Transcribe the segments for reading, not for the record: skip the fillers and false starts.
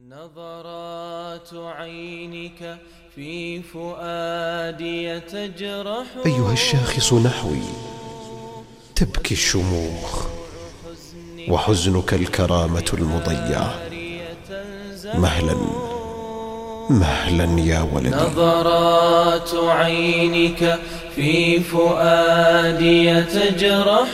نظرات عينك في فؤادي تجرح. أيها الشاخص نحوي تبكي الشموخ وحزنك الكرامة المضيعة. مهلا مهلا يا ولدي. نظرات عينك في فؤادي تجرح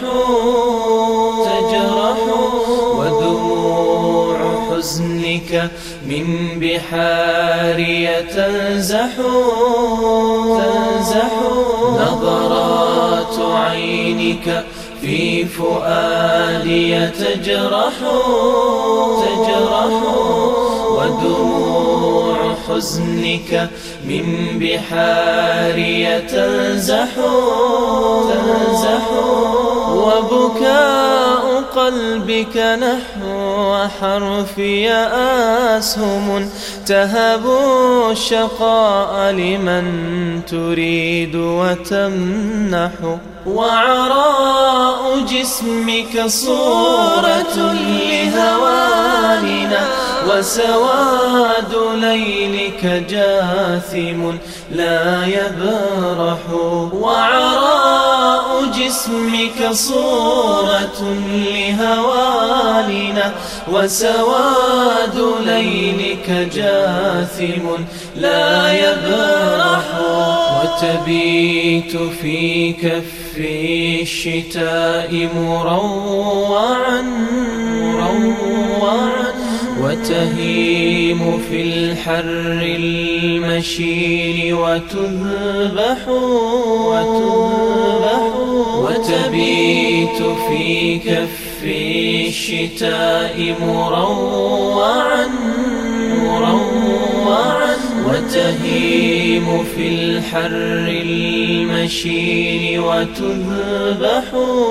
ودموع حزنك من بحاري تنزح. نظرات عينك في فؤادي تجرح ودموع حزنك من بحاري تنزح. وبكاء قلبك نحو حرفي أسهم تهب الشقاء لمن تريد وتمنح. وعراء جسمك صورة لهواننا وسواد ليلك جاثم لا يبرح. وعراء جسمك صورة لهواننا وسواد ليلك جاثم لا يبرح. وتبيت في كف الشتاء مروعا وتهيم في الحر المشين وتذبح. وتبيت في كف الشتاء مروعا وتهيم في الحر المشين وتذبح.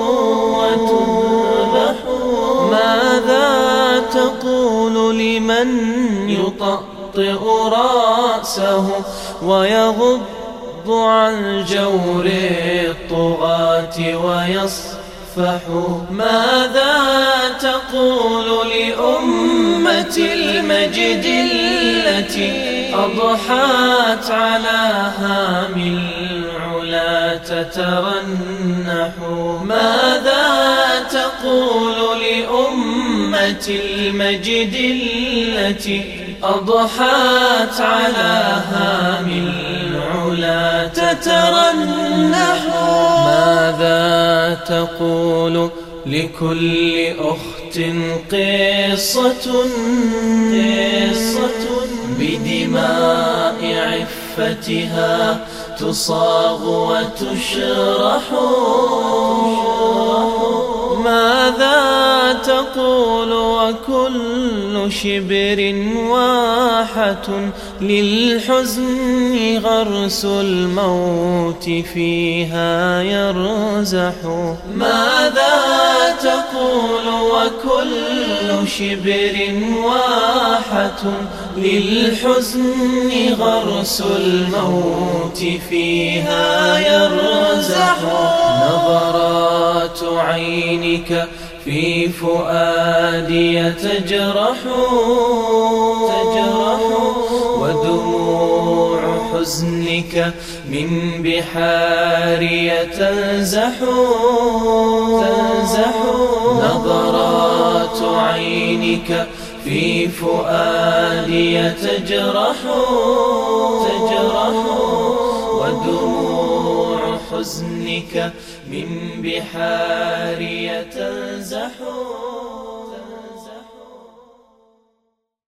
ماذا تقول لمن يطأطئ رأسه ويغض عن جور الطغاة ويصفح؟ ماذا تقول لأمة المجد التي أضحت على هام العلا تترنح؟ ماذا تقول لأمة المجد التي أضحت على هام العلا تترنح؟ ماذا تقول لكل أخت قصة بدماء عفتها تصاغ وتشرح؟ ماذا تقول وكل شبر واحة للحزن غرس الموت فيها يرزح؟ ماذا تقول وكل شبر واحة للحزن غرس الموت فيها يرزح؟ نظرات عينك في فؤادي تجرح ودموع حزنك من بحاري تنزح. نظرات عينك في فؤادي تجرح ودموع حزنك من بحاري تنزح.